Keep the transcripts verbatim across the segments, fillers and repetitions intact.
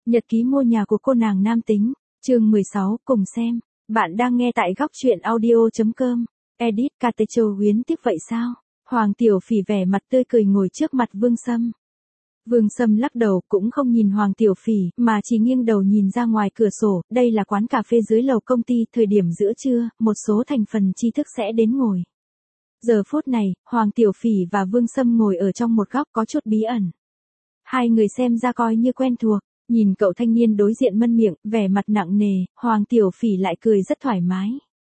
Nhật ký mua nhà của cô nàng nam tính, chương mười sáu, cùng xem. Bạn đang nghe tại góc truyện audio chấm com. Edit Catecho Huyến tiếc vậy sao? Hoàng Tiểu Phỉ vẻ mặt tươi cười ngồi trước mặt Vương Sâm. Vương Sâm lắc đầu cũng không nhìn Hoàng Tiểu Phỉ, mà chỉ nghiêng đầu nhìn ra ngoài cửa sổ, đây là quán cà phê dưới lầu công ty, thời điểm giữa trưa, một số thành phần tri thức sẽ đến ngồi. Giờ phút này, Hoàng Tiểu Phỉ và Vương Sâm ngồi ở trong một góc có chút bí ẩn. Hai người xem ra coi như quen thuộc, nhìn cậu thanh niên đối diện mân miệng, vẻ mặt nặng nề, Hoàng Tiểu Phỉ lại cười rất thoải mái.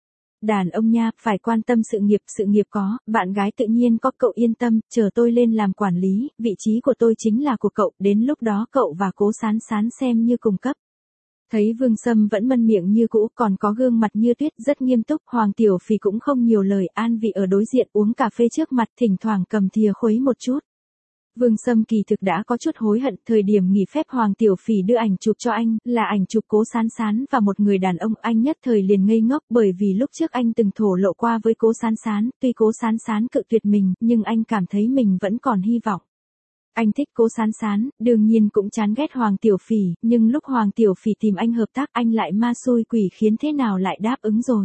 Đàn ông nha, phải quan tâm sự nghiệp, sự nghiệp có, bạn gái tự nhiên có, cậu yên tâm, chờ tôi lên làm quản lý, vị trí của tôi chính là của cậu, đến lúc đó cậu và Cố Sán Sán xem như cùng cấp. Thấy Vương Sâm vẫn mân miệng như cũ, còn có gương mặt như tuyết rất nghiêm túc, Hoàng Tiểu Phỉ cũng không nhiều lời, an vị ở đối diện uống cà phê trước mặt, thỉnh thoảng cầm thìa khuấy một chút. Vương Sâm kỳ thực đã có chút hối hận, thời điểm nghỉ phép Hoàng Tiểu Phỉ đưa ảnh chụp cho anh, là ảnh chụp Cố Sán Sán và một người đàn ông, anh nhất thời liền ngây ngốc, bởi vì lúc trước anh từng thổ lộ qua với Cố Sán Sán, tuy Cố Sán Sán cự tuyệt mình, nhưng anh cảm thấy mình vẫn còn hy vọng. Anh thích Cố Sán Sán, đương nhiên cũng chán ghét Hoàng Tiểu Phỉ, nhưng lúc Hoàng Tiểu Phỉ tìm anh hợp tác, anh lại ma xui quỷ khiến thế nào lại đáp ứng rồi.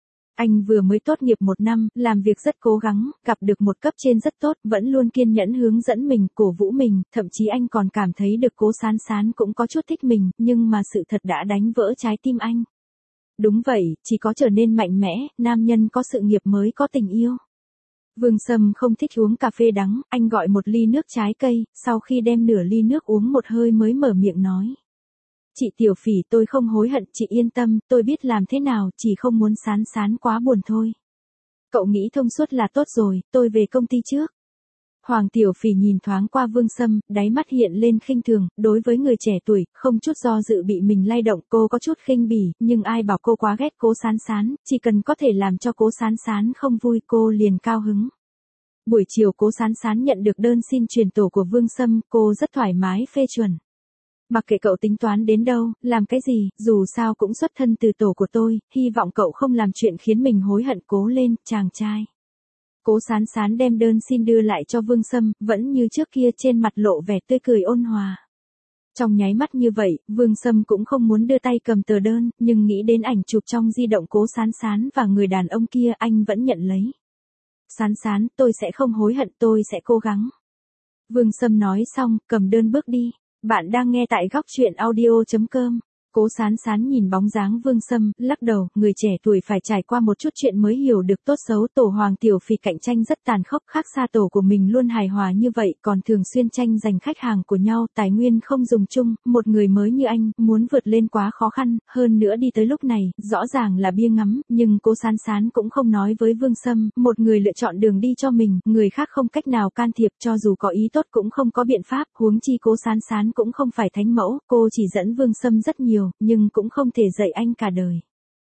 Anh vừa mới tốt nghiệp một năm, làm việc rất cố gắng, gặp được một cấp trên rất tốt, vẫn luôn kiên nhẫn hướng dẫn mình, cổ vũ mình, thậm chí anh còn cảm thấy được Cố Sán Sán cũng có chút thích mình, nhưng mà sự thật đã đánh vỡ trái tim anh. Đúng vậy, chỉ có trở nên mạnh mẽ, nam nhân có sự nghiệp mới có tình yêu. Vương Sâm không thích uống cà phê đắng, anh gọi một ly nước trái cây, sau khi đem nửa ly nước uống một hơi mới mở miệng nói. Chị Tiểu Phỉ, tôi không hối hận, chị yên tâm, tôi biết làm thế nào, chỉ không muốn Sán Sán quá buồn thôi. Cậu nghĩ thông suốt là tốt rồi, tôi về công ty trước. Hoàng Tiểu Phỉ nhìn thoáng qua Vương Sâm, đáy mắt hiện lên khinh thường, đối với người trẻ tuổi, không chút do dự bị mình lay động, cô có chút khinh bỉ, nhưng ai bảo cô quá ghét Cố Sán Sán, chỉ cần có thể làm cho Cố Sán Sán không vui, cô liền cao hứng. Buổi chiều Cố Sán Sán nhận được đơn xin truyền tổ của Vương Sâm, cô rất thoải mái phê chuẩn. Mặc kệ cậu tính toán đến đâu, làm cái gì, dù sao cũng xuất thân từ tổ của tôi, hy vọng cậu không làm chuyện khiến mình hối hận, cố lên, chàng trai. Cố Sán Sán đem đơn xin đưa lại cho Vương Sâm, vẫn như trước kia trên mặt lộ vẻ tươi cười ôn hòa. Trong nháy mắt như vậy, Vương Sâm cũng không muốn đưa tay cầm tờ đơn, nhưng nghĩ đến ảnh chụp trong di động Cố Sán Sán và người đàn ông kia, anh vẫn nhận lấy. Sán Sán, tôi sẽ không hối hận, tôi sẽ cố gắng. Vương Sâm nói xong, cầm đơn bước đi. Bạn đang nghe tại góc truyện audio chấm com. Cố Sán Sán nhìn bóng dáng Vương Sâm, lắc đầu, người trẻ tuổi phải trải qua một chút chuyện mới hiểu được tốt xấu, tổ Hoàng Tiểu Phỉ cạnh tranh rất tàn khốc, khác xa tổ của mình luôn hài hòa như vậy, còn thường xuyên tranh giành khách hàng của nhau, tài nguyên không dùng chung, một người mới như anh, muốn vượt lên quá khó khăn, hơn nữa đi tới lúc này, rõ ràng là bia ngắm, nhưng Cố Sán Sán cũng không nói với Vương Sâm, một người lựa chọn đường đi cho mình, người khác không cách nào can thiệp, cho dù có ý tốt cũng không có biện pháp, huống chi Cố Sán Sán cũng không phải thánh mẫu, cô chỉ dẫn Vương Sâm rất nhiều, nhưng cũng không thể dạy anh cả đời.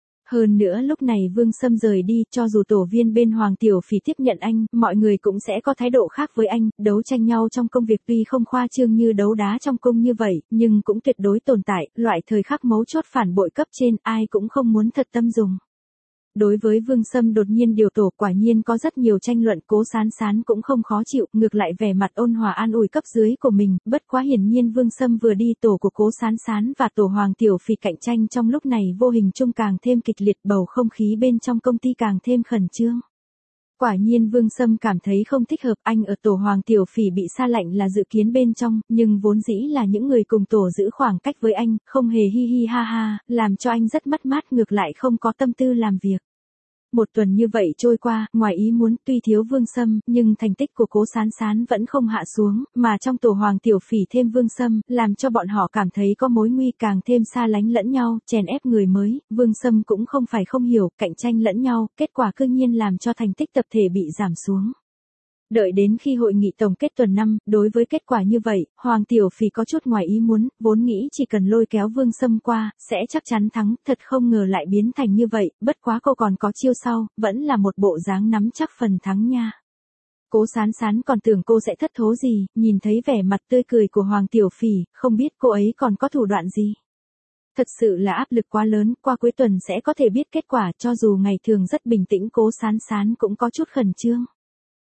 Hơn nữa lúc này Vương Sâm rời đi, cho dù tổ viên bên Hoàng Tiểu Phỉ tiếp nhận anh, mọi người cũng sẽ có thái độ khác với anh, đấu tranh nhau trong công việc tuy không khoa trương như đấu đá trong cung như vậy, nhưng cũng tuyệt đối tồn tại, loại thời khắc mấu chốt phản bội cấp trên, ai cũng không muốn thật tâm dùng. Đối với Vương Sâm đột nhiên điều tổ, quả nhiên có rất nhiều tranh luận, Cố Sán Sán cũng không khó chịu, ngược lại vẻ mặt ôn hòa an ủi cấp dưới của mình, bất quá hiển nhiên Vương Sâm vừa đi, tổ của Cố Sán Sán và tổ Hoàng Tiểu Phỉ cạnh tranh trong lúc này vô hình chung càng thêm kịch liệt, bầu không khí bên trong công ty càng thêm khẩn trương. Quả nhiên Vương Sâm cảm thấy không thích hợp, anh ở tổ Hoàng Tiểu Phỉ bị sa lạnh là dự kiến bên trong, nhưng vốn dĩ là những người cùng tổ giữ khoảng cách với anh, không hề hi hi ha ha, làm cho anh rất mất mát, ngược lại không có tâm tư làm việc. Một tuần như vậy trôi qua, ngoài ý muốn, tuy thiếu Vương Sâm, nhưng thành tích của Cố Sán Sán vẫn không hạ xuống, mà trong tổ Hoàng Tiểu Phỉ thêm Vương Sâm, làm cho bọn họ cảm thấy có mối nguy, càng thêm xa lánh lẫn nhau, chèn ép người mới, Vương Sâm cũng không phải không hiểu, cạnh tranh lẫn nhau, kết quả cư nhiên làm cho thành tích tập thể bị giảm xuống. Đợi đến khi hội nghị tổng kết tuần năm, đối với kết quả như vậy, Hoàng Tiểu Phỉ có chút ngoài ý muốn, vốn nghĩ chỉ cần lôi kéo Vương Sâm qua, sẽ chắc chắn thắng, thật không ngờ lại biến thành như vậy, bất quá cô còn có chiêu sau, vẫn là một bộ dáng nắm chắc phần thắng nha. Cố Sán Sán còn tưởng cô sẽ thất thố gì, nhìn thấy vẻ mặt tươi cười của Hoàng Tiểu Phỉ, không biết cô ấy còn có thủ đoạn gì. Thật sự là áp lực quá lớn, qua cuối tuần sẽ có thể biết kết quả, cho dù ngày thường rất bình tĩnh Cố Sán Sán cũng có chút khẩn trương.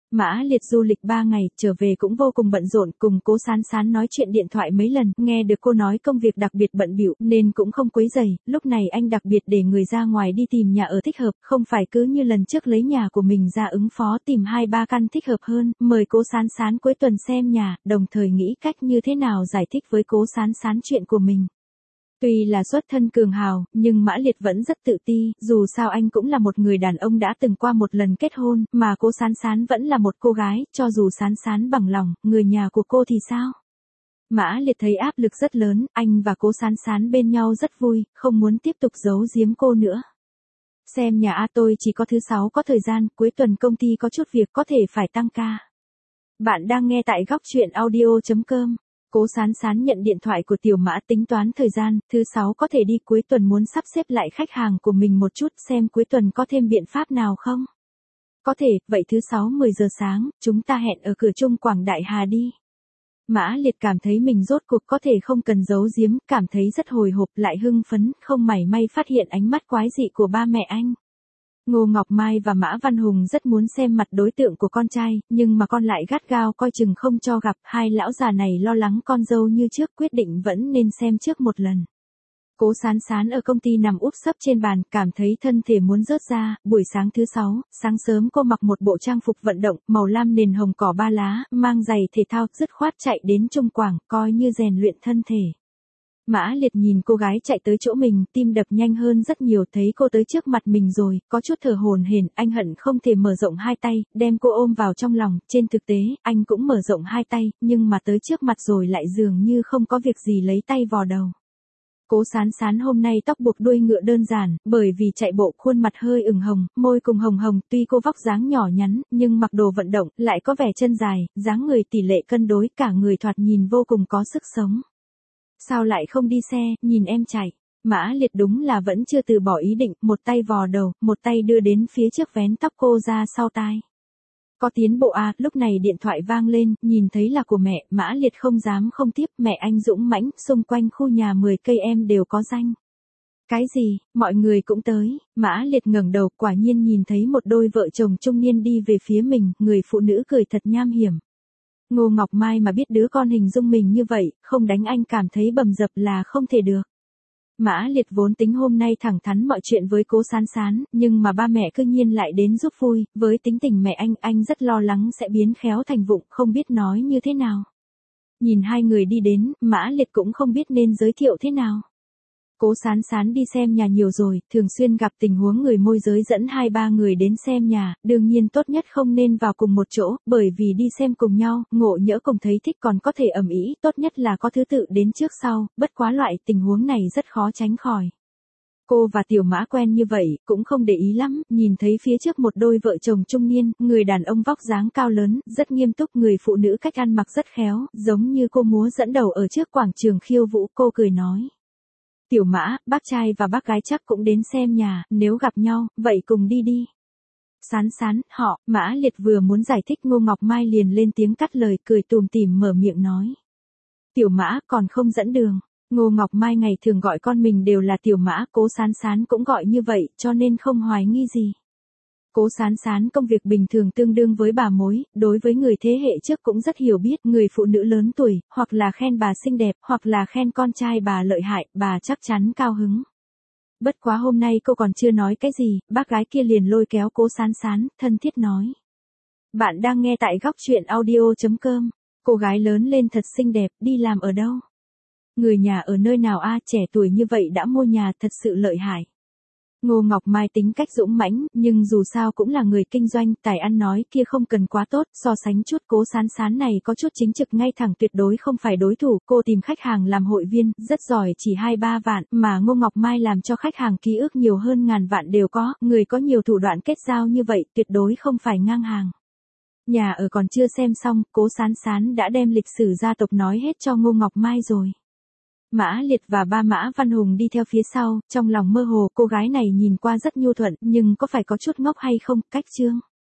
Mã Liệt du lịch ba ngày, trở về cũng vô cùng bận rộn, cùng Cố Sán Sán nói chuyện điện thoại mấy lần, nghe được cô nói công việc đặc biệt bận bịu nên cũng không quấy rầy. Lúc này anh đặc biệt để người ra ngoài đi tìm nhà ở thích hợp, không phải cứ như lần trước lấy nhà của mình ra ứng phó tìm hai ba căn thích hợp hơn, mời Cố Sán Sán cuối tuần xem nhà, đồng thời nghĩ cách như thế nào giải thích với Cố Sán Sán chuyện của mình. Tuy là xuất thân cường hào, nhưng Mã Liệt vẫn rất tự ti, dù sao anh cũng là một người đàn ông đã từng qua một lần kết hôn, mà Cố Sán Sán vẫn là một cô gái, cho dù Sán Sán bằng lòng, người nhà của cô thì sao? Mã Liệt thấy áp lực rất lớn, anh và Cố Sán Sán bên nhau rất vui, không muốn tiếp tục giấu giếm cô nữa. Xem nhà a tôi chỉ có thứ sáu có thời gian, cuối tuần công ty có chút việc có thể phải tăng ca. Bạn đang nghe tại góc chuyện audio chấm com. Cố Sán Sán nhận điện thoại của Tiểu Mã tính toán thời gian, thứ sáu có thể đi, cuối tuần muốn sắp xếp lại khách hàng của mình một chút, xem cuối tuần có thêm biện pháp nào không? Có thể, vậy thứ sáu mười giờ sáng, chúng ta hẹn ở cửa Trung Quảng Đại Hà đi. Mã Liệt cảm thấy mình rốt cuộc có thể không cần giấu giếm, cảm thấy rất hồi hộp, lại hưng phấn, không mảy may phát hiện ánh mắt quái dị của ba mẹ anh. Ngô Ngọc Mai và Mã Văn Hùng rất muốn xem mặt đối tượng của con trai, nhưng mà con lại gắt gao coi chừng không cho gặp. Hai lão già này lo lắng con dâu như trước, quyết định vẫn nên xem trước một lần. Cố Sán Sán ở công ty nằm úp sấp trên bàn, cảm thấy thân thể muốn rớt ra. Buổi sáng thứ sáu, sáng sớm cô mặc một bộ trang phục vận động, màu lam nền hồng cỏ ba lá, mang giày thể thao, dứt khoát chạy đến Trung Quảng, coi như rèn luyện thân thể. Mã Liệt nhìn cô gái chạy tới chỗ mình, tim đập nhanh hơn rất nhiều, thấy cô tới trước mặt mình rồi, có chút thở hổn hển, anh hận không thể mở rộng hai tay, đem cô ôm vào trong lòng. Trên thực tế, anh cũng mở rộng hai tay, nhưng mà tới trước mặt rồi lại dường như không có việc gì lấy tay vò đầu. Cố Sán Sán hôm nay tóc buộc đuôi ngựa đơn giản, bởi vì chạy bộ khuôn mặt hơi ửng hồng, môi cùng hồng hồng, tuy cô vóc dáng nhỏ nhắn, nhưng mặc đồ vận động, lại có vẻ chân dài, dáng người tỷ lệ cân đối, cả người thoạt nhìn vô cùng có sức sống. Sao lại không đi xe, nhìn em chạy. Mã Liệt đúng là vẫn chưa từ bỏ ý định, một tay vò đầu, một tay đưa đến phía trước vén tóc cô ra sau tai. Có tiến bộ à, lúc này điện thoại vang lên, nhìn thấy là của mẹ, Mã Liệt không dám không tiếp, mẹ anh dũng mãnh, xung quanh khu nhà mười cây em đều có danh. Cái gì, mọi người cũng tới. Mã Liệt ngẩng đầu, quả nhiên nhìn thấy một đôi vợ chồng trung niên đi về phía mình, người phụ nữ cười thật nham hiểm. Ngô Ngọc Mai mà biết đứa con hình dung mình như vậy, không đánh anh cảm thấy bầm dập là không thể được. Mã Liệt vốn tính hôm nay thẳng thắn mọi chuyện với Cố Sán Sán, nhưng mà ba mẹ cư nhiên lại đến giúp vui, với tính tình mẹ anh, anh rất lo lắng sẽ biến khéo thành vụng, không biết nói như thế nào. Nhìn hai người đi đến, Mã Liệt cũng không biết nên giới thiệu thế nào. Cố Sán Sán đi xem nhà nhiều rồi, thường xuyên gặp tình huống người môi giới dẫn hai ba người đến xem nhà, đương nhiên tốt nhất không nên vào cùng một chỗ, bởi vì đi xem cùng nhau, ngộ nhỡ cùng thấy thích còn có thể ầm ĩ, tốt nhất là có thứ tự đến trước sau, bất quá loại tình huống này rất khó tránh khỏi. Cô và Tiểu Mã quen như vậy, cũng không để ý lắm, nhìn thấy phía trước một đôi vợ chồng trung niên, người đàn ông vóc dáng cao lớn, rất nghiêm túc, người phụ nữ cách ăn mặc rất khéo, giống như cô múa dẫn đầu ở trước quảng trường khiêu vũ, cô cười nói. Tiểu Mã, bác trai và bác gái chắc cũng đến xem nhà, nếu gặp nhau, vậy cùng đi đi. Sán Sán, họ, Mã Liệt vừa muốn giải thích, Ngô Ngọc Mai liền lên tiếng cắt lời, cười tùm tìm mở miệng nói. Tiểu Mã, còn không dẫn đường. Ngô Ngọc Mai ngày thường gọi con mình đều là Tiểu Mã, Cố Sán Sán cũng gọi như vậy, cho nên không hoài nghi gì. Cố Sán Sán công việc bình thường tương đương với bà mối, đối với người thế hệ trước cũng rất hiểu biết, người phụ nữ lớn tuổi, hoặc là khen bà xinh đẹp, hoặc là khen con trai bà lợi hại, bà chắc chắn cao hứng. Bất quá hôm nay cô còn chưa nói cái gì, bác gái kia liền lôi kéo Cố Sán Sán, thân thiết nói. Bạn đang nghe tại góc chuyện audio chấm com, cô gái lớn lên thật xinh đẹp, đi làm ở đâu? Người nhà ở nơi nào a, trẻ tuổi như vậy đã mua nhà, thật sự lợi hại. Ngô Ngọc Mai tính cách dũng mãnh, nhưng dù sao cũng là người kinh doanh, tài ăn nói kia không cần quá tốt, so sánh chút Cố Sán Sán này có chút chính trực ngay thẳng, tuyệt đối không phải đối thủ. Cô tìm khách hàng làm hội viên, rất giỏi, chỉ hai ba vạn, mà Ngô Ngọc Mai làm cho khách hàng ký ức nhiều hơn ngàn vạn đều có, người có nhiều thủ đoạn kết giao như vậy, tuyệt đối không phải ngang hàng. Nhà ở còn chưa xem xong, Cố Sán Sán đã đem lịch sử gia tộc nói hết cho Ngô Ngọc Mai rồi. Mã Liệt và ba Mã Văn Hùng đi theo phía sau, trong lòng mơ hồ, cô gái này nhìn qua rất nhu thuận, nhưng có phải có chút ngốc hay không, cách chương.